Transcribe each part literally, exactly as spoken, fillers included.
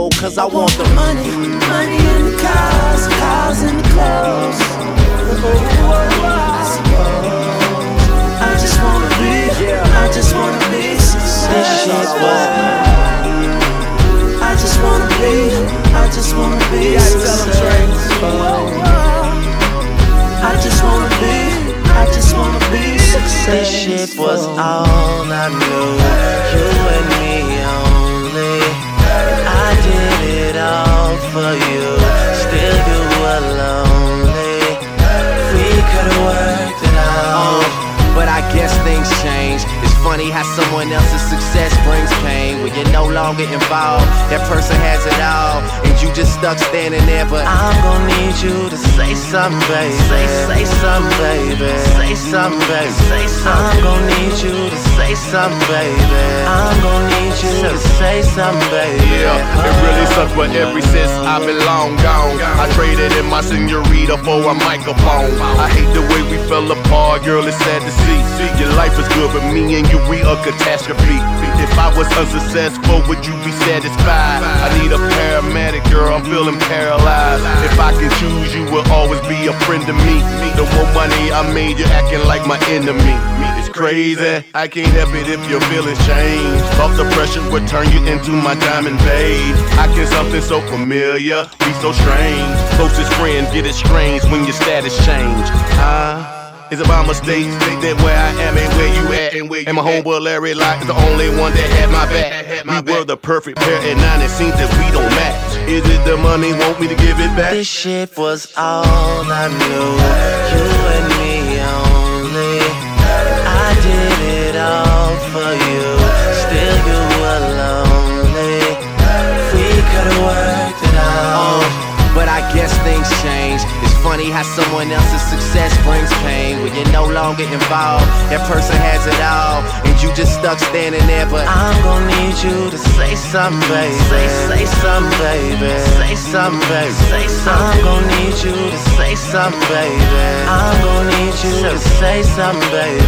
cause I want the money. Money in the cars, cars in the clothes. I just wanna be, I just wanna be successful. I just wanna be, I just wanna be successful. I just wanna be, I just wanna be successful. This shit was all I knew, you and me only. I did it all for you, still you were lonely. We could've worked it out, but I guess things change. It's funny how someone else's success brings pain. When you're no longer involved, that person has it all, and you just stuck standing there. But I'm gon' need you to say something, baby. Say, say something, baby. Say something, baby. Say something. I'm gon' need you to say something, baby. I'm gon' need you to say something, baby. Yeah, it really sucks, but ever since I've been long gone, I traded in my senorita for a microphone. I hate the way we fell apart, girl, it's sad to see. Your life is good, but me and you, we a catastrophe. If I was unsuccessful, would you be satisfied? I need a paramedic, girl, I'm feeling paralyzed. If I can choose, you will always be a friend to me. The more money I made, you're acting like my enemy. It's crazy, I can't help it if your feelings change. Off the pressure would turn you into my diamond babe. I can something so familiar, be so strange. Closest friends get estranged when your status change. Ah. It's about mistakes, that where I am and where you at. And my homeboy Larry Locke is the only one that had my back. We were the perfect pair, and now it seems that we don't match. Is it the money, want me to give it back? This shit was all I knew, you and me only. I did it all for you, still you were lonely. We could've worked it out, but I guess things change. It's funny how someone else's success brings pain. When you're no longer involved, that person has it all, and you just stuck standing there. But I'm gon' need you to say something, baby. Say, say something, baby. Say something, baby. Say something. I'm gon' need you to say something, baby. I'm gon' need you to say something, baby.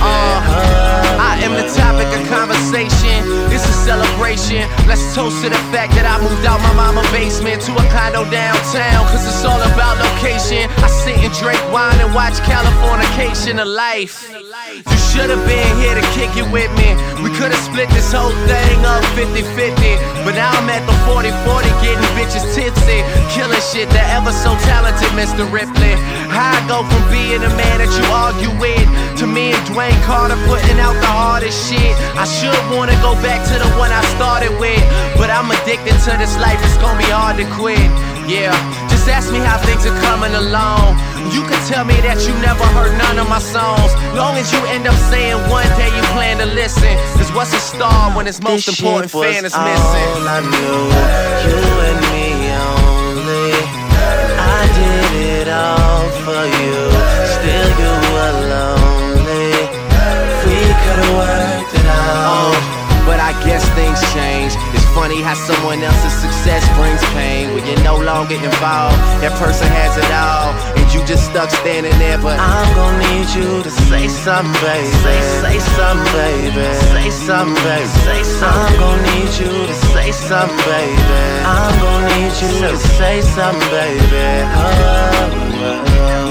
Uh, I am the topic of conversation. It's a celebration. Let's toast to the fact that I moved out my mama's basement to a condo downtown, cause it's all about location. I sit and drink wine and watch Californication of life. You should've been here to kick it with me. We could've split this whole thing up fifty fifty, but now I'm at the forty forty getting bitches tipsy, killing shit, the ever so talented Mister Ripley. How I go from being a man that you argue with to me and Dwayne Carter putting out the hardest shit. I should wanna go back to the one I started with, but I'm addicted to this life, it's gonna be hard to quit. Yeah, just ask me how things are coming along. You can tell me that you never heard none of my songs, long as you end up saying one day you plan to listen. Cause what's a star when its most this important fan is missing? All I knew, you and me only. I did it all for you, still you were lonely. We could've worked it out, but I guess things change. It's funny how someone else's success brings pain. When you're no longer involved, that person has it all, and you just stuck standing there. But I'm gon' need you to say something, baby. Say, say something, baby. Say something, baby. Say something. I'm gon' need you to say something, baby. I'm gon' need you to say something, baby. Oh,